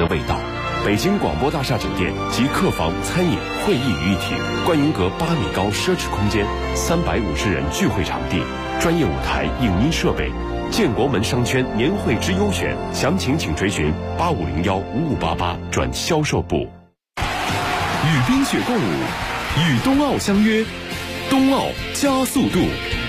的味道。北京广播大厦酒店集客房、餐饮、会议于一体，观云阁8米高奢侈空间，350人聚会场地，专业舞台、影音设备。建国门商圈年会之优选，详情请追询85015588转销售部。 与冰雪共舞，与冬奥相约，冬奥加速度。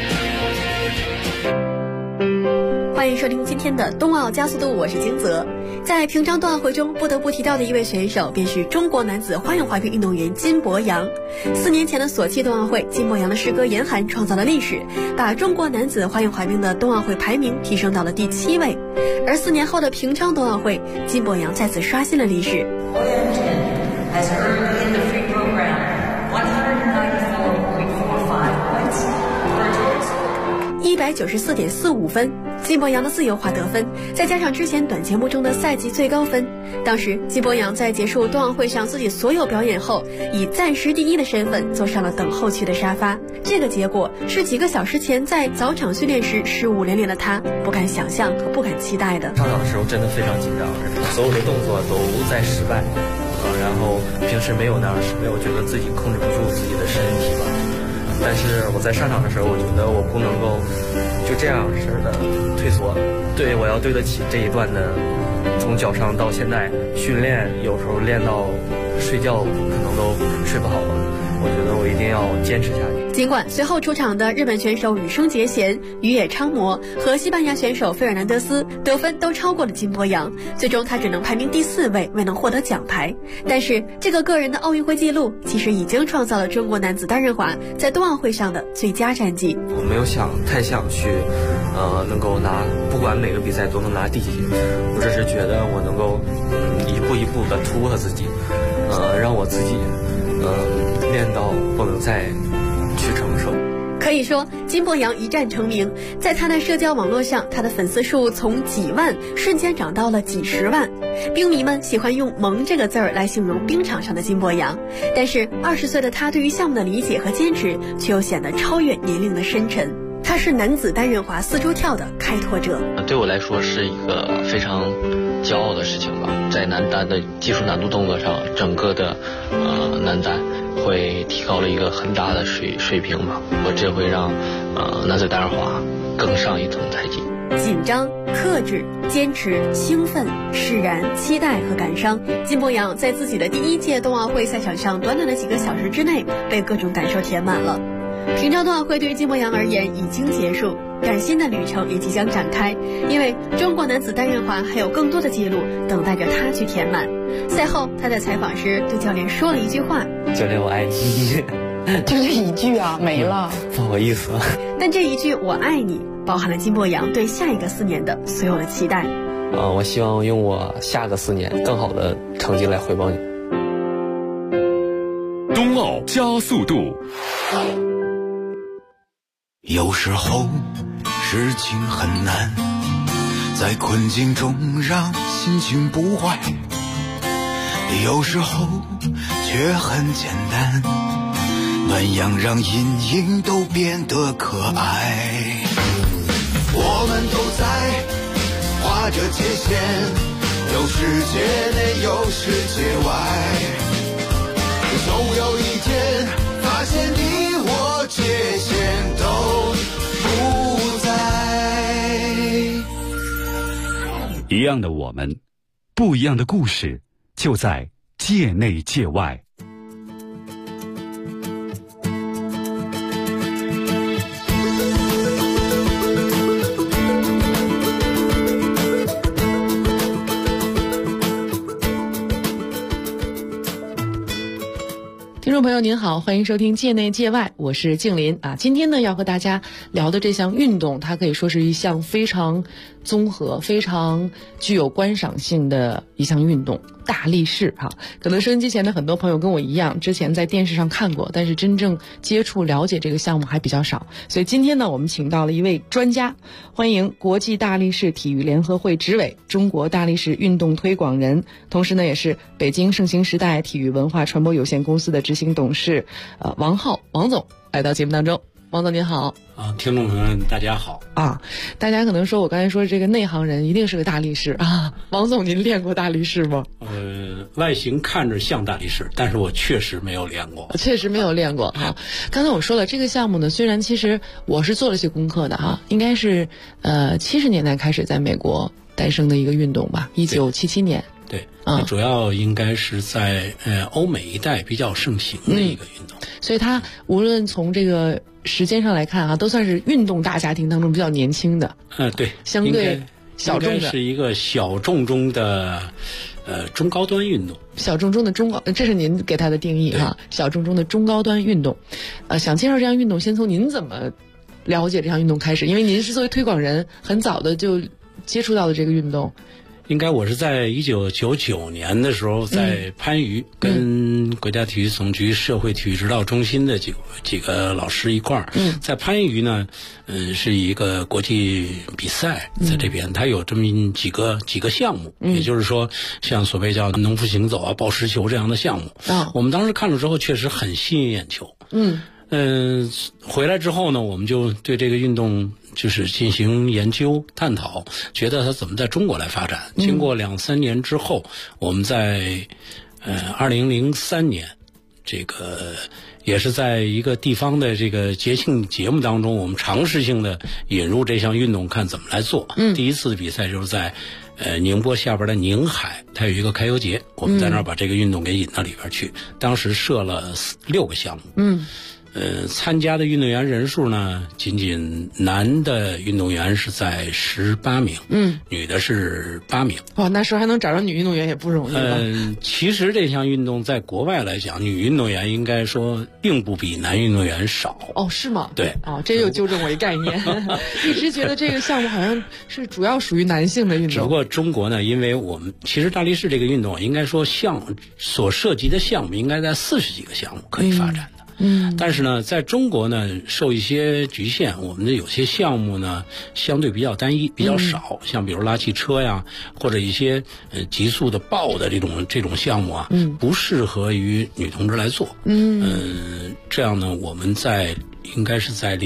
欢迎收听今天的冬奥加速度，我是金泽。在平昌冬奥会中不得不提到的一位选手便是中国男子花样滑冰运动员金博洋。4年前的索契冬奥会，金博洋的师哥严寒创造了历史，把中国男子花样滑冰的冬奥会排名提升到了第7位。而4年后的平昌冬奥会，金博洋再次刷新了历史。194.45分，金博洋的自由滑得分，再加上之前短节目中的赛季最高分。当时金博洋在结束冬奥会上自己所有表演后，以暂时第1的身份坐上了等候区的沙发。这个结果是几个小时前在早场训练时失误连连的他不敢想象和不敢期待的。 上场的时候真的非常紧张，所有的动作都在失败，然后平时没有那样的失败，我觉得自己控制不住自己的身体吧。但是我在上场的时候，我觉得我不能够就这样式的退缩，对，我要对得起这一段的从脚上到现在训练，有时候练到睡觉可能都睡不好了，我觉得我一定要坚持下去。 尽管随后出场的日本选手羽生结弦、宇野昌磨和西班牙选手费尔南德斯得分都超过了金博洋，最终他只能排名第4位，未能获得奖牌。但是这个个人的奥运会纪录其实已经创造了中国男子单人滑在冬奥会上的最佳战绩。 我没有太想去能够拿，不管每个比赛都能拿第几，我只是觉得我能够一步一步的突破自己，让我自己练到不能再去承受。 可以说金博洋一战成名，在他的社交网络上，他的粉丝数从几万瞬间涨到了几10万。冰迷们喜欢用萌这个字儿来形容冰场上的金博洋，但是20岁的他对于项目的理解和坚持却又显得超越年龄的深沉。他是男子单人滑4周跳的开拓者， 对我来说是一个非常骄傲的事情吧。在男单的技术难度动作上，整个的男单会提高了一个很大的水平吧，这会让男子单人滑更上一层台阶。 紧张、克制、坚持、兴奋、释然、期待和感伤，金博洋在自己的第1届冬奥会赛场上短短的几个小时之内被各种感受填满了。平昌冬奥会对于金博洋而言已经结束，但新的旅程也即将展开，因为中国男子单人滑还有更多的记录等待着他去填满。赛后他在采访时对教练说了一句话： 教练我爱你。 就这一句啊，没了， 不好意思。 但这一句我爱你包含了金博洋对下一个4年的所有的期待。 我希望用我下个4年更好的成绩来回报你。 冬奥加速度。 有时候事情很难，在困境中让心情不坏，有时候却很简单，暖阳让阴影都变得可爱。我们都在划着界限，有世界内有世界外，总有一天发现你我界限都不在。 一样的我们，不一样的故事，就在界内界外。 听众朋友您好，欢迎收听界内界外，我是静林啊。今天呢要和大家聊的这项运动，它可以说是一项非常综合、非常具有观赏性的一项运动，大力士哈。可能收音机前的很多朋友跟我一样，之前在电视上看过，但是真正接触了解这个项目还比较少。所以今天呢，我们请到了一位专家，欢迎国际大力士体育联合会执委、中国大力士运动推广人，同时呢也是北京盛行时代体育文化传播有限公司的执行董事王浩王总来到节目当中。 王总您好。 听众朋友们大家好啊！大家可能说我刚才说这个内行人一定是个大力士啊，王总您练过大力士吗？ 外形看着像大力士，但是我确实没有练过。 确实没有练过哈。刚才我说了这个项目呢，虽然其实我是做了些功课的哈，应该是70年代开始在美国诞生的一个运动吧，1977年。 对，主要应该是在欧美一带比较盛行的一个运动。 所以它无论从这个时间上来看啊，都算是运动大家庭当中比较年轻的。 对， 相对小众的， 应该是一个小众中的中高端运动。 小众中的中高，这是您给它的定义哈。小众中的中高端运动，想介绍这项运动，先从您怎么了解这项运动开始，因为您是作为推广人，很早的就接触到了这个运动。 应该我是在1999年的时候，在番禺跟国家体育总局社会体育指导中心的几个老师一块儿，在番禺呢，是一个国际比赛，在这边它有这么几个项目，也就是说像所谓叫农夫行走啊、抱石球这样的项目，我们当时看了之后确实很吸引眼球。回来之后呢，我们就对这个运动就是进行研究探讨，觉得它怎么在中国来发展。经过2-3年之后，我们在2003年，这个也是在一个地方的这个节庆节目当中，我们尝试性的引入这项运动，看怎么来做。第一次的比赛就是在宁波下边的宁海，它有一个开游节，我们在那儿把这个运动给引到里边去。当时设了6个项目。参加的运动员人数呢，仅仅男的运动员是在18名，女的是8名。 哇，那时候还能找着女运动员也不容易吧？ 其实这项运动在国外来讲，女运动员应该说并不比男运动员少。 哦，是吗？ 对。 这又纠正我一概念，一直觉得这个项目好像是主要属于男性的运动。 只不过中国呢，因为我们其实大力士这个运动应该说所涉及的项目应该在40几个项目可以发展的。但是呢，在中国呢，受一些局限，我们的有些项目呢相对比较单一，比较少，像比如拉汽车呀，或者一些急速的抱的这种项目啊，不适合于女同志来做。这样呢，我们应该是在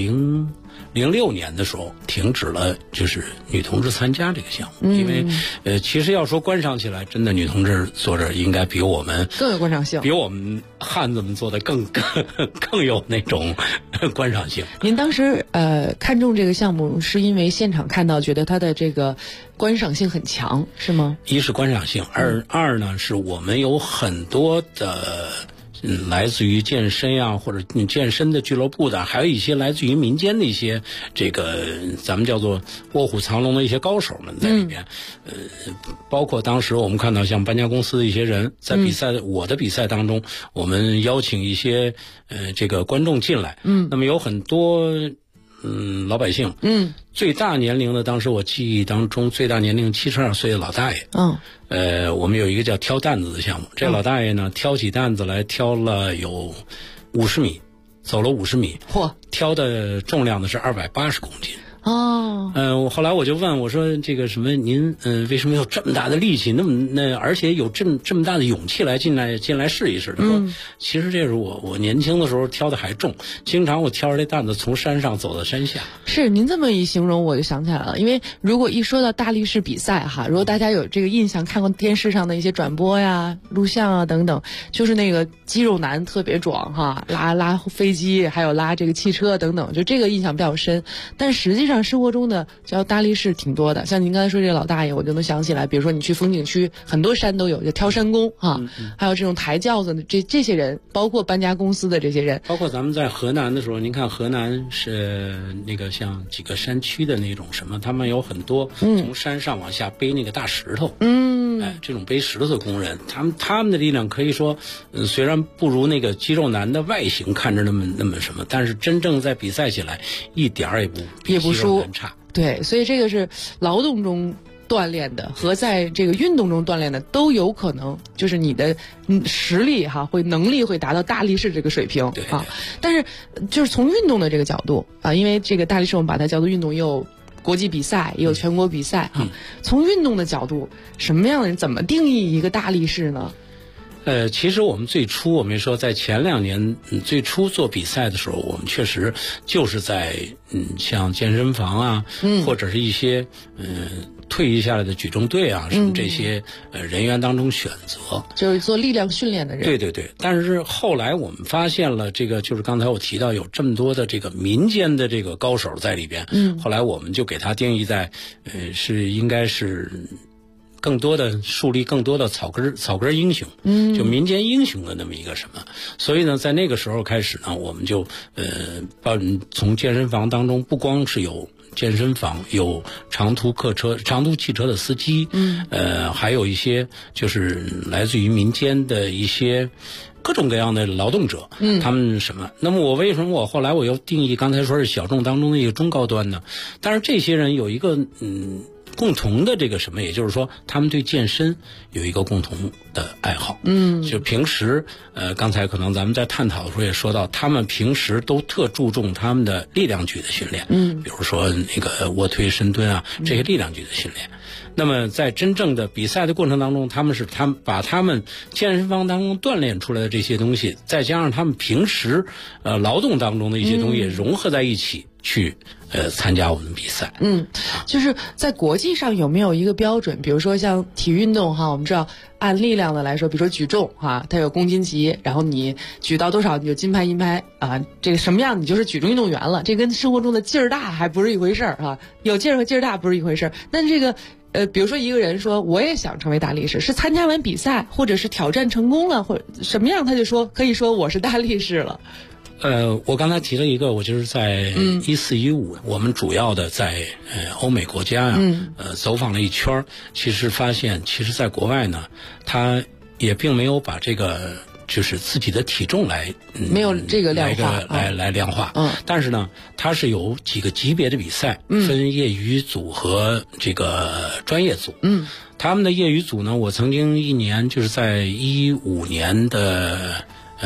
06年的时候停止了就是女同志参加这个项目，因为其实要说观赏起来，真的女同志做着应该比我们更有观赏性， 比我们汉子们做的更有那种观赏性。 您当时看中这个项目是因为现场看到觉得它的这个观赏性很强，是吗？ 一是观赏性，二呢是我们有很多的来自于健身呀，或者健身的俱乐部的，还有一些来自于民间的一些这个咱们叫做卧虎藏龙的一些高手们在里边。包括当时我们看到像搬家公司的一些人在比赛，我的比赛当中，我们邀请一些这个观众进来。那么有很多老百姓。最大年龄的，当时我记忆当中最大年龄72岁的老大爷。我们有一个叫挑担子的项目，这老大爷呢挑起担子来挑了有50米，走了50米，挑的重量呢是280公斤。后来我就问我说这个什么您为什么有这么大的力气，而且有这么大的勇气来进来试一试？他说其实这是我年轻的时候挑的还重，经常我挑着这担子从山上走到山下。 是您这么一形容我就想起来了，因为如果一说到大力士比赛哈，如果大家有这个印象，看过电视上的一些转播呀、录像啊等等，就是那个肌肉男特别壮哈，拉飞机还有拉这个汽车等等，就这个印象比较深。但实际上生活中的叫大力士挺多的，像您刚才说这个老大爷，我就能想起来，比如说你去风景区，很多山都有，就挑山工哈，还有这种抬轿子的这些人，包括搬家公司的这些人， 包括咱们在河南的时候，您看河南是那个像几个山区的那种什么，他们有很多从山上往下背那个大石头，这种背石头的工人，他们的力量可以说，虽然不如那个肌肉男的外形看着那么什么，但是真正在比赛起来一点儿也不输。 对，所以这个是劳动中锻炼的和在这个运动中锻炼的都有可能，就是你的实力能力会达到大力士这个水平。 对啊。但是就是从运动的这个角度啊，因为这个大力士我们把它叫做运动，也有国际比赛，也有全国比赛啊。从运动的角度，什么样的人怎么定义一个大力士呢？ 其实我们最初我们说在前2年最初做比赛的时候，我们确实就是在像健身房啊，或者是一些退役下来的举重队啊什么这些人员当中选择， 就是做力量训练的人。 对对对。但是后来我们发现了这个，就是刚才我提到有这么多的这个民间的这个高手在里边，后来我们就给它定义在应该是更多的树立更多的草根英雄，就民间英雄的那么一个什么。所以呢，在那个时候开始呢，我们就从健身房当中，不光是有健身房，有长途汽车的司机，还有一些就是来自于民间的一些各种各样的劳动者，他们什么？那么为什么我后来我又定义刚才说是小众当中的一个中高端呢？但是这些人有一个共同的这个什么，也就是说他们对健身有一个共同的爱好。就平时刚才可能咱们在探讨的时候也说到，他们平时都特注重他们的力量举的训练，比如说那个卧推深蹲啊，这些力量举的训练。那么在真正的比赛的过程当中，他们把他们健身房当中锻炼出来的这些东西，再加上他们平时劳动当中的一些东西融合在一起去参加我们比赛。 就是在国际上有没有一个标准？比如说像体育运动哈，我们知道按力量的来说，比如说举重哈，它有公斤级，然后你举到多少你就金牌银牌啊，这个什么样你就是举重运动员了。这跟生活中的劲儿大还不是一回事儿哈，有劲儿和劲儿大不是一回事儿。但这个比如说一个人说我也想成为大力士，是参加完比赛或者是挑战成功了或者什么样，他就说可以说我是大力士了。 我刚才提了一个，我就是在14、15，我们主要的在欧美国家呀，走访了一圈，其实发现，其实在国外呢，他也并没有把这个就是自己的体重来没有这个量化来量化，但是呢，它是有几个级别的比赛，分业余组和这个专业组，他们的业余组呢，我曾经一年就是在15年的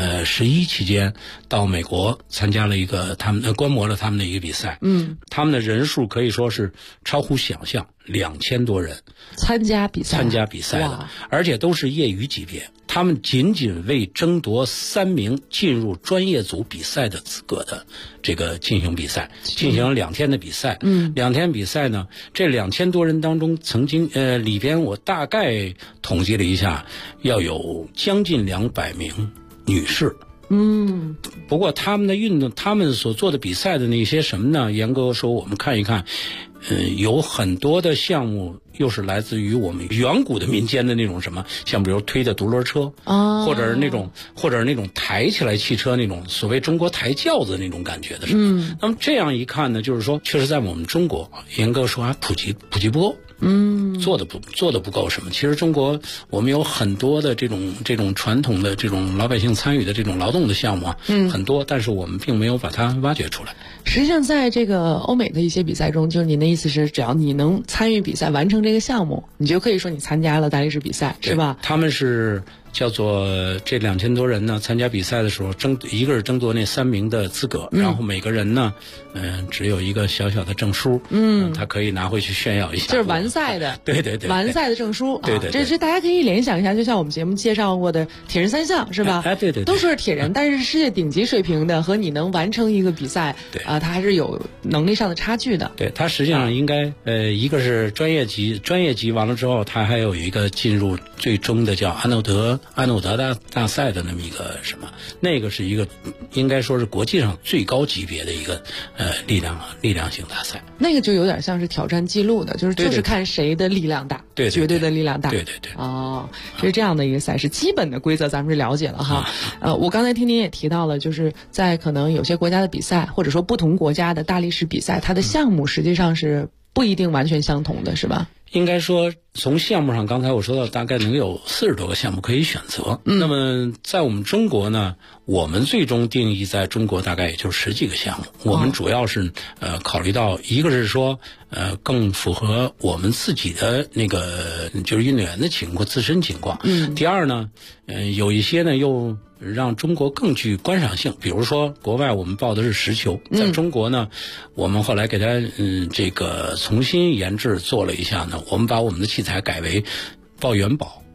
11期间到美国参加了一个观摩了他们的一个比赛，他们的人数可以说是超乎想象，2000多人参加比赛的，而且都是业余级别。他们仅仅为争夺3名进入专业组比赛的资格的这个进行比赛，进行2天的比赛。2天比赛呢，这2000多人当中，曾经里边我大概统计了一下，要有将近200名女士。不过他们的运动，他们所做的比赛的那些什么呢？严格说，我们看一看，有很多的项目又是来自于我们远古的民间的那种什么，像比如推的独轮车，或者是那种抬起来汽车那种所谓中国抬轿子那种感觉的什么。那么这样一看呢，就是说，确实在我们中国，严格说还普及不够。做的不够什么？其实中国我们有很多的这种传统的这种老百姓参与的这种劳动的项目啊，很多，但是我们并没有把它挖掘出来。 实际上，在这个欧美的一些比赛中，就是您的意思是，只要你能参与比赛完成这个项目，你就可以说你参加了大力士比赛，是吧？ 他们是叫做这2000多人呢，参加比赛的时候一个是争夺那3名的资格，然后每个人呢，只有一个小小的证书，他可以拿回去炫耀一下， 就是完赛的， 对， 完赛的证书， 对， 这是大家可以联想一下，就像我们节目介绍过的铁人3项，是吧？ 对， 都说是铁人，但是世界顶级水平的和你能完成一个比赛，他还是有能力上的差距的。 对，他实际上应该一个是专业级完了之后，他还有一个进入最终的叫安诺德大赛的那么一个什么，那个是一个应该说是国际上最高级别的一个力量型大赛。 那个就有点像是挑战记录的，就是看谁的力量大， 对， 绝对的力量大， 对。 是这样的一个赛事，基本的规则咱们是了解了哈。我刚才听您也提到了，就是在可能有些国家的比赛，或者说不同国家的大力士比赛，它的项目实际上是不一定完全相同的，是吧？ 应该说从项目上，刚才我说到大概能有40多个项目可以选择。那么在我们中国呢，我们最终定义在中国大概也就10几个项目。我们主要是考虑到一个是说更符合我们自己的那个就是运动员的自身情况。第二呢，有一些呢又让中国更具观赏性，比如说国外我们报的是实球，在中国呢，我们后来给它这个重新研制做了一下呢，我们把我们的器材改为报元宝。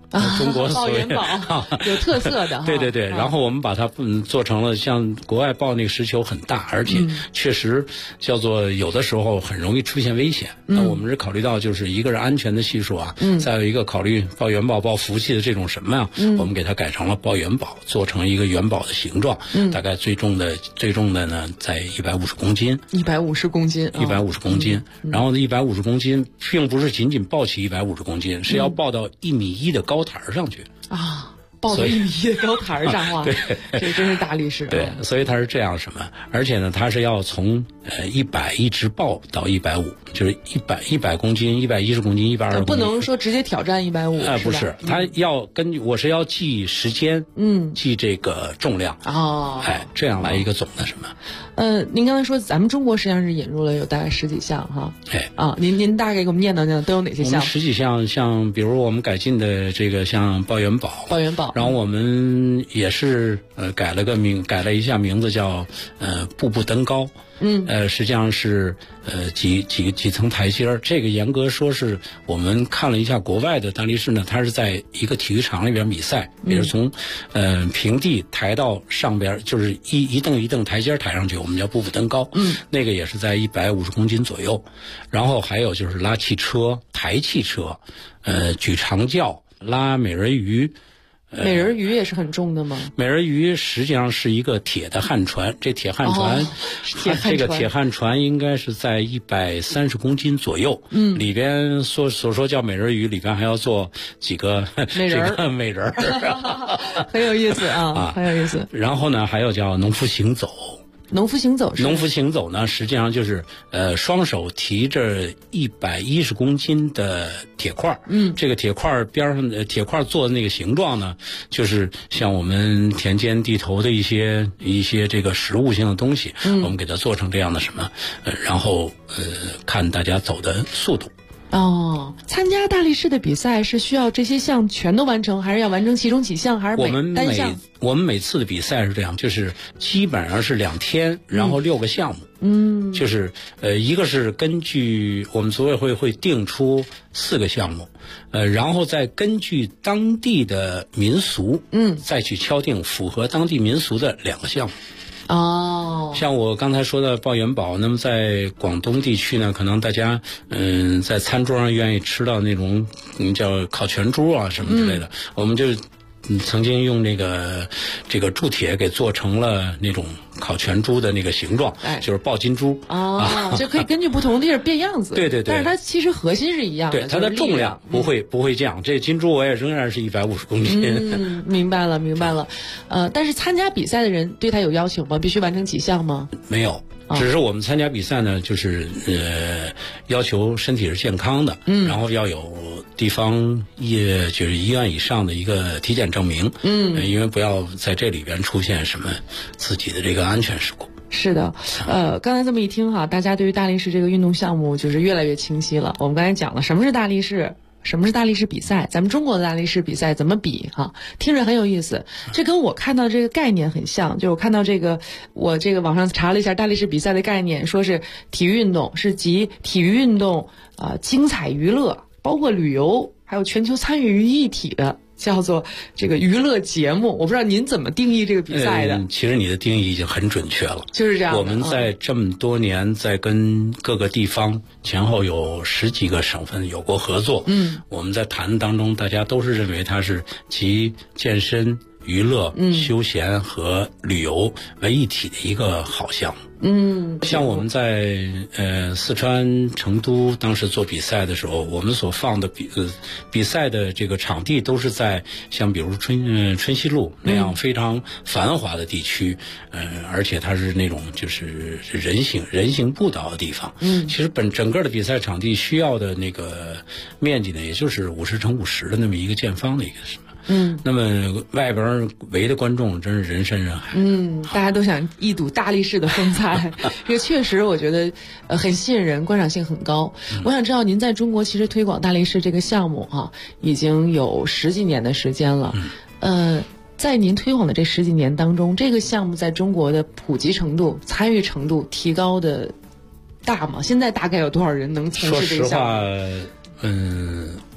中国所谓抱元宝有特色的。 对对对，然后我们把它做成了像国外抱那个石球很大，而且确实叫做有的时候很容易出现危险。那我们是考虑到就是一个是安全的系数啊，再有一个考虑抱元宝抱福气的这种什么呀，我们给它改成了抱元宝，做成一个元宝的形状，大概最重的呢在150公斤。 150公斤 ，150公斤。然后150公斤并不是仅仅抱起150公斤，是要抱到1.1米的高台上去啊。抱到1.1米的高台上哇， 对， 这真是大力士。 对，所以它是这样什么？而且呢，它是要从100一直抱到150，就是100公斤、110公斤、120公斤。 不能说直接挑战150。 不是，它要根据我是要记时间，记这个重量这样来一个总的什么。 您刚才说咱们中国实际上是引入了有大概10几项哈，您大概给我们念叨念叨都有哪些项？ 我们10几项，像比如我们改进的这个像抱元宝，然后我们也是改了一下名字叫步步登高。实际上是几层台阶儿。这个严格说是我们看了一下国外的大力士呢，它是在一个体育场里边比赛，比如从平地抬到上边，就是一蹬一蹬台阶抬上去，我们叫步步登高。那个也是在150公斤左右。然后还有就是拉汽车、抬汽车，举长轿、拉美人鱼。 美人鱼也是很重的吗？ 美人鱼实际上是一个铁的旱船，这铁旱船，这个铁旱船应该是在130公斤左右。里边所说叫美人鱼，里边还要做几个美人很有意思啊，很有意思。 然后呢，还有叫农夫行走。 农夫行走呢，实际上就是双手提着110公斤的铁块，这个铁块边上的铁块做的那个形状呢，就是像我们田间地头的一些这个实物性的东西，我们给它做成这样的什么，然后看大家走的速度。 参加大力士的比赛是需要这些项全都完成，还是要完成其中几项，还是单项？ 我们每次的比赛是这样，就是基本上是2天，然后6个项目。就是一个是根据我们组委会会定出4个项目，然后再根据当地的民俗，再去敲定符合当地民俗的2个项目。像我刚才说的抱元宝，那么在广东地区呢，可能大家在餐桌上愿意吃到那种叫烤全猪啊什么之类的，我们就曾经用这个铸铁给做成了那种烤全猪的那个形状，就是抱金猪就可以根据不同的地儿变样子。 对对对， 但是它其实核心是一样的， 对，它的重量不会这样。这金猪我也仍然是150公斤。 明白了。但是参加比赛的人对他有要求吗？必须完成几项吗？ 没有。只是我们参加比赛呢，就是要求身体是健康的，然后要有地方就是医院以上的一个体检证明，因为不要在这里边出现什么自己的这个安全事故。 是的，刚才这么一听大家对于大力士这个运动项目就是越来越清晰了。我们刚才讲了什么是大力士，什么是大力士比赛，咱们中国的大力士比赛怎么比听着很有意思。这跟我看到这个概念很像，就是我看到我网上查了一下大力士比赛的概念，说是体育运动是集体育运动精彩娱乐，包括旅游还有全球参与于一体的，叫做这个娱乐节目。我不知道您怎么定义这个比赛的？ 其实你的定义已经很准确了， 就是这样的。 我们在这么多年在跟各个地方前后有10几个省份有过合作，我们在谈当中，大家都是认为它是集健身、娱乐、休闲和旅游为一体的一个好项目。像我们在四川成都当时做比赛的时候，我们所放的比赛的这个场地都是在像比如春熙路那样非常繁华的地区，而且它是那种就是人行步道的地方。其实整个的比赛场地需要的那个面积呢，也就是50乘50的那么一个见方的一个什么。那么外边围的观众真是人山人海。 大家都想一睹大力士的风采，这个确实我觉得很吸引人，观赏性很高。我想知道您在中国其实推广大力士这个项目已经有10几年的时间了。在您推广的这10几年当中，这个项目在中国的普及程度、参与程度提高的大吗？现在大概有多少人能从事这个项目？ 说实话，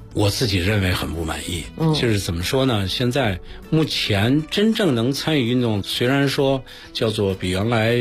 我自己认为很不满意。就是怎么说呢？现在目前真正能参与运动，虽然说叫做比原来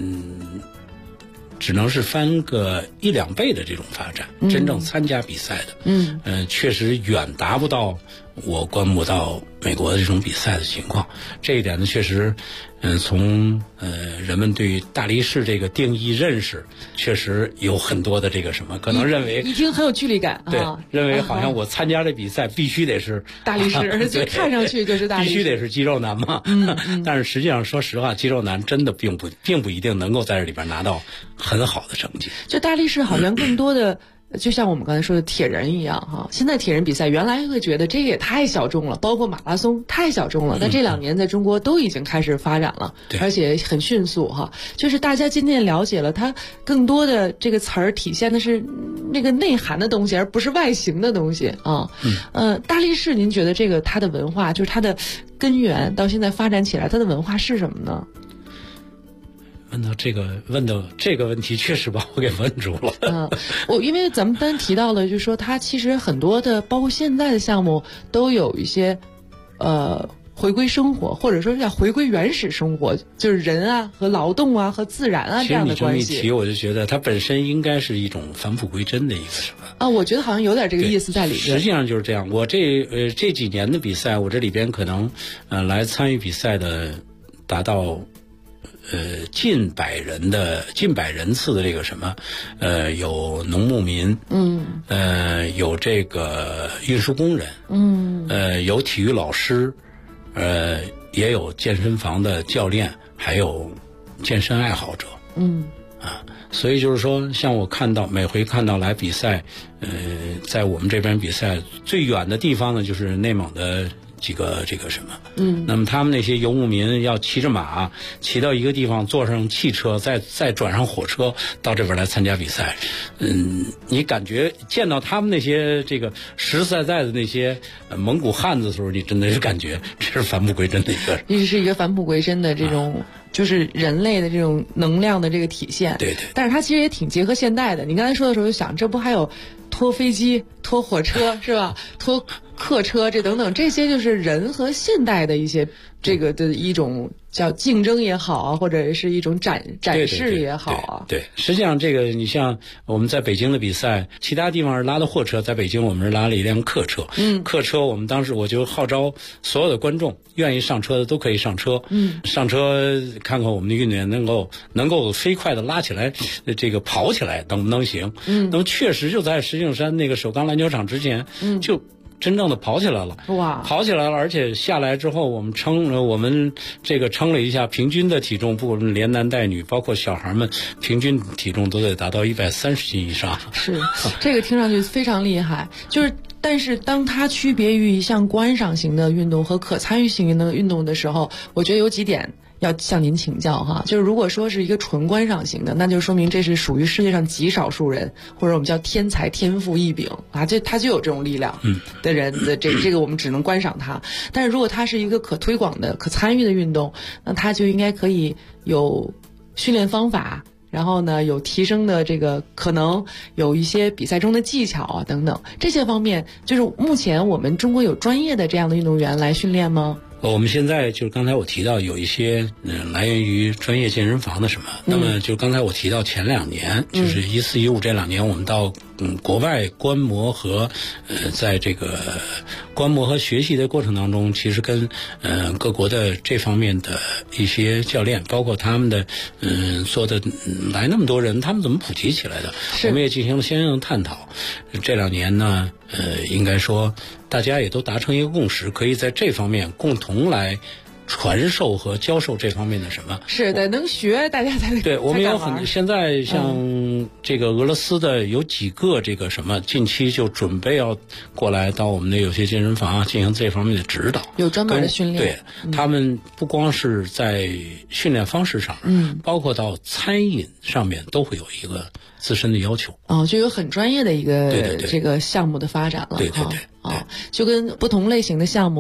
只能是翻个1-2倍的这种发展，真正参加比赛的，确实远达不到我观摩到美国的这种比赛的情况。这一点呢，确实，从人们对大力士这个定义认识，确实有很多的这个什么，可能认为一听很有距离感， 对，认为好像我参加这比赛必须得是大力士，就看上去就是大力士， 必须得是肌肉男嘛。但是实际上，说实话，肌肉男真的并不一定能够在这里边拿到很好的成绩。 就大力士好像更多的。就像我们刚才说的铁人一样哈，现在铁人比赛原来会觉得这个也太小众了，包括马拉松太小众了，但这2年在中国都已经开始发展了，而且很迅速哈。就是大家渐渐了解了它更多的这个词儿体现的是那个内涵的东西，而不是外形的东西啊。大力士，您觉得这个它的文化，就是它的根源到现在发展起来，它的文化是什么呢？ 问到这个问题，确实把我给问住了。 因为咱们刚提到了，就是说它其实很多的，包括现在的项目都有一些回归生活，或者说是要回归原始生活，就是人啊和劳动啊和自然啊这样的关系。 其实你这么一提，我就觉得它本身应该是一种返璞归真的一个什么啊？我觉得好像有点这个意思在里面。 实际上就是这样。我这几年的比赛，我这里边可能来参与比赛的达到。近百人次的这个什么，有农牧民，有这个运输工人，有体育老师，也有健身房的教练，还有健身爱好者，所以就是说，像我每回看到来比赛，在我们这边比赛最远的地方呢，就是内蒙的。几个这个什么，那么他们那些游牧民要骑着马，骑到一个地方，坐上汽车，再转上火车到这边来参加比赛。你感觉见到他们那些这个实实在在的那些蒙古汉子的时候，你真的是感觉这是返璞归真的一个， 这是一个返璞归真的这种。就是人类的这种能量的这个体现， 对， 但是它其实也挺结合现代的。你刚才说的时候就想，这不还有拖飞机、拖火车是吧？拖客车这等等，这些就是人和现代的一些这个的一种叫竞争也好啊，或者是一种展示也好啊。 对，实际上这个你像我们在北京的比赛，其他地方是拉的货车，在北京我们是拉了一辆客车。客车我们当时我就号召所有的观众愿意上车的都可以上车。上车看看我们的运动员能够飞快的拉起来，这个跑起来能不能行？那么确实就在石景山那个首钢篮球场之前，就真正的跑起来了。 哇！ 跑起来了，而且下来之后，我们称了一下平均的体重，不管连男带女，包括小孩们，平均体重都得达到130斤以上。 是，这个听上去非常厉害。但是当它区别于一项观赏型的运动和可参与型的运动的时候，我觉得有几点要向您请教哈。就是如果说是一个纯观赏型的，那就说明这是属于世界上极少数人，或者我们叫天才天赋异禀啊，他就有这种力量的人的这个我们只能观赏他。但是如果它是一个可推广的、可参与的运动，那它就应该可以有训练方法。然后呢，有提升的这个可能，有一些比赛中的技巧啊等等，这些方面，就是目前我们中国有专业的这样的运动员来训练吗？ 我们现在就是刚才我提到有一些来源于专业健身房的什么，那么就刚才我提到前2年，就是14、15这2年，我们到国外观摩和在这个观摩和学习的过程当中，其实跟各国的这方面的一些教练，包括他们的做的来那么多人，他们怎么普及起来的，我们也进行了相应的探讨。这2年呢，应该说大家也都达成一个共识，可以在这方面共同来传授和教授这方面的什么？ 是的，能学大家才对。我们有现在像这个俄罗斯的有几个这个什么，近期就准备要过来到我们的有些健身房进行这方面的指导， 有专门的训练。 对，他们不光是在训练方式上，包括到餐饮上面都会有一个自身的要求。 就有很专业的一个这个项目的发展了。 对。 就跟不同类型的项目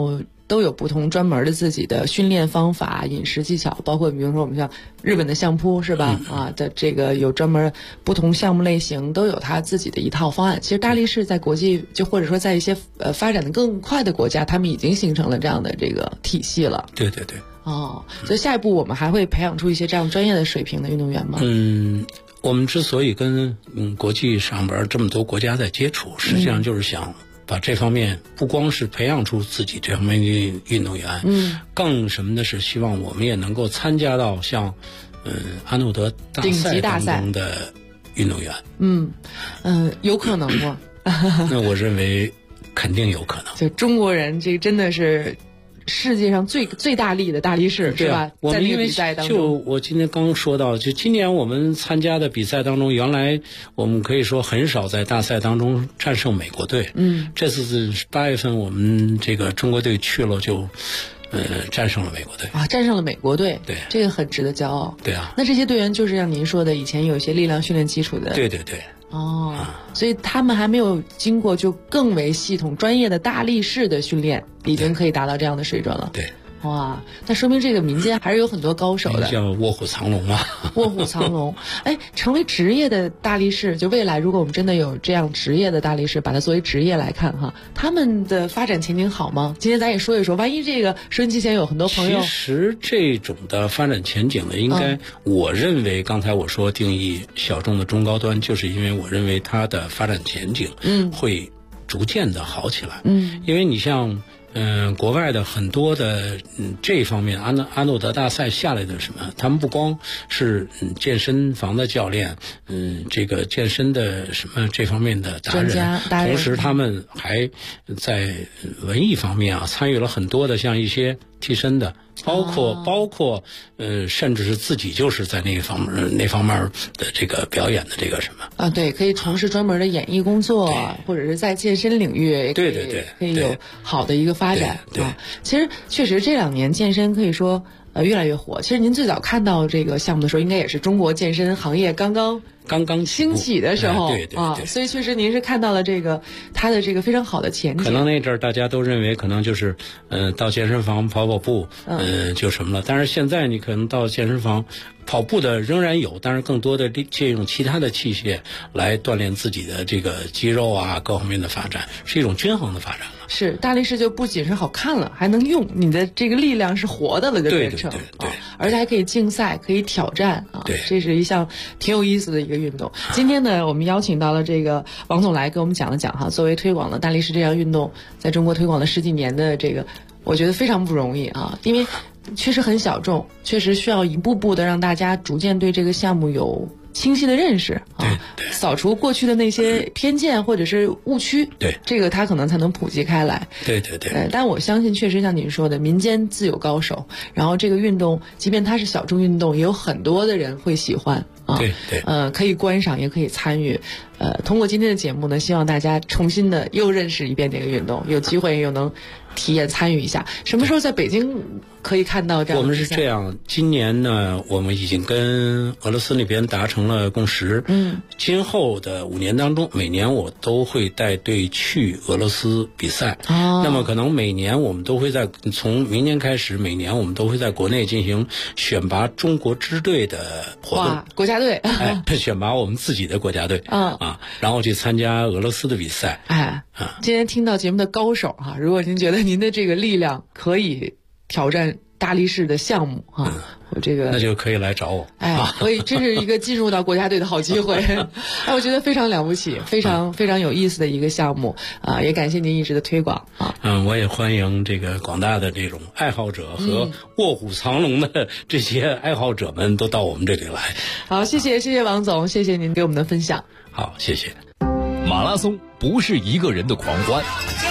都有不同专门的自己的训练方法、饮食技巧，包括比如说我们像日本的相扑是吧？的这个有专门不同项目类型都有它自己的一套方案。其实大力士在国际就或者说在一些发展的更快的国家，他们已经形成了这样的这个体系了。 对对对。 所以下一步我们还会培养出一些这样专业的水平的运动员吗？ 我们之所以跟国际上边这么多国家在接触，实际上就是想把这方面不光是培养出自己这方面的运动员，更什么的是希望我们也能够参加到像阿诺德大赛当中的运动员。 有可能吗？ 那我认为肯定有可能。 就中国人这真的是世界上最大力的大力士，是吧？ 我们因为就我今天刚说到，就今年我们参加的比赛当中，原来我们可以说很少在大赛当中战胜美国队。这次是8月份我们这个中国队去了就战胜了美国队啊，战胜了美国队， 对， 这个很值得骄傲。 对啊， 那这些队员就是像您说的，以前有一些力量训练基础的。 对对对。 所以他们还没有经过就更为系统专业的大力士的训练，已经可以达到这样的水准了。 对。 哇，那说明这个民间还是有很多高手的， 叫卧虎藏龙嘛。 卧虎藏龙，成为职业的大力士，就未来如果我们真的有这样职业的大力士，把它作为职业来看哈，他们的发展前景好吗？今天咱也说一说，万一这个收音机前有很多朋友， 其实这种的发展前景呢，应该我认为刚才我说定义小众的中高端，就是因为我认为它的发展前景会逐渐的好起来。因为你像国外的很多的这方面阿诺德大赛下来的什么，他们不光是健身房的教练，这个健身的什么这方面的达人，同时他们还在文艺方面参与了很多的像一些替身的，包括甚至是自己就是在那方面的这个表演的这个什么对，可以从事专门的演艺工作，或者是在健身领域也可以可以有好的一个发展。 对， 其实确实这2年健身可以说越来越火。其实您最早看到这个项目的时候，应该也是中国健身行业刚刚兴起的时候， 对， 所以确实您是看到了这个它的这个非常好的前景。 可能那阵儿大家都认为可能就是到健身房跑步，就什么了。但是现在你可能到健身房跑步的仍然有，但是更多的借用其他的器械来锻炼自己的这个肌肉各方面的发展，是一种均衡的发展了。 是大力士就不仅是好看了，还能用，你的这个力量是活的了，就变成对， 而且还可以竞赛，可以挑战对， 这是一项挺有意思的一个运动。今天呢，我们邀请到了这个王总来给我们讲了讲作为推广了大力士这项运动，在中国推广了10几年的这个，我觉得非常不容易因为确实很小众，确实需要一步步的让大家逐渐对这个项目有清晰的认识扫除过去的那些偏见或者是误区， 对， 这个它可能才能普及开来。 对， 但我相信确实像您说的，民间自有高手，然后这个运动即便它是小众运动，也有很多的人会喜欢对， 可以观赏也可以参与。通过今天的节目呢，希望大家重新的又认识一遍这个运动，有机会又能体验参与一下。什么时候在北京可以看到这样的比赛？我们是这样，今年呢，我们已经跟俄罗斯那边达成了共识。今后的5年当中，每年我都会带队去俄罗斯比赛。那么可能每年我们都会从明年开始，每年我们都会在国内进行选拔中国支队的活动。 国家队， 选拔我们自己的国家队然后去参加俄罗斯的比赛。 今天听到节目的高手如果您觉得您的这个力量可以挑战大力士的项目我这个那就可以来找我。 所以这是一个进入到国家队的好机会。我觉得非常了不起，非常非常有意思的一个项目也感谢您一直的推广我也欢迎这个广大的这种爱好者和卧虎藏龙的这些爱好者们都到我们这里来。 好，谢谢王总，谢谢您给我们的分享。 好，谢谢。 马拉松不是一个人的狂欢，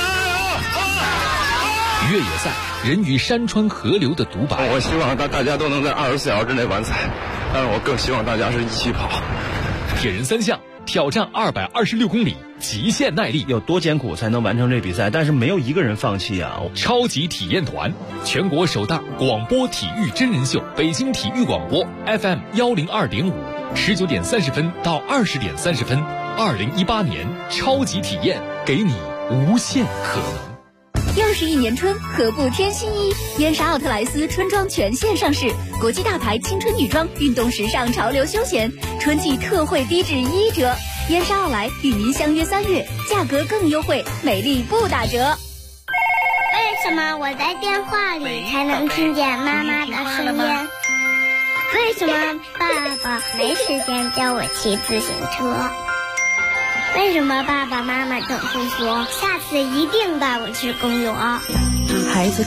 越野赛人与山川河流的独白。 我希望大家都能在24小时之内完赛，但是我更希望大家是一起跑。 铁人3项挑战226公里，极限耐力， 有多艰苦才能完成这比赛？但是没有一个人放弃啊！ 超级体验团，全国首档广播体育真人秀，北京体育广播 FM 102.5，19点30分到20点30分，2018年超级体验，给你无限可能。 又是一年春，何不添新衣？燕莎奥特莱斯春装全线上市，国际大牌青春女装、运动时尚、潮流休闲，春季特惠低至1折。燕莎奥莱与您相约3月，价格更优惠，美丽不打折。 为什么我在电话里才能听见妈妈的声音？为什么爸爸没时间教我骑自行车？为什么爸爸妈妈总是说下次一定带我去公园？ 孩子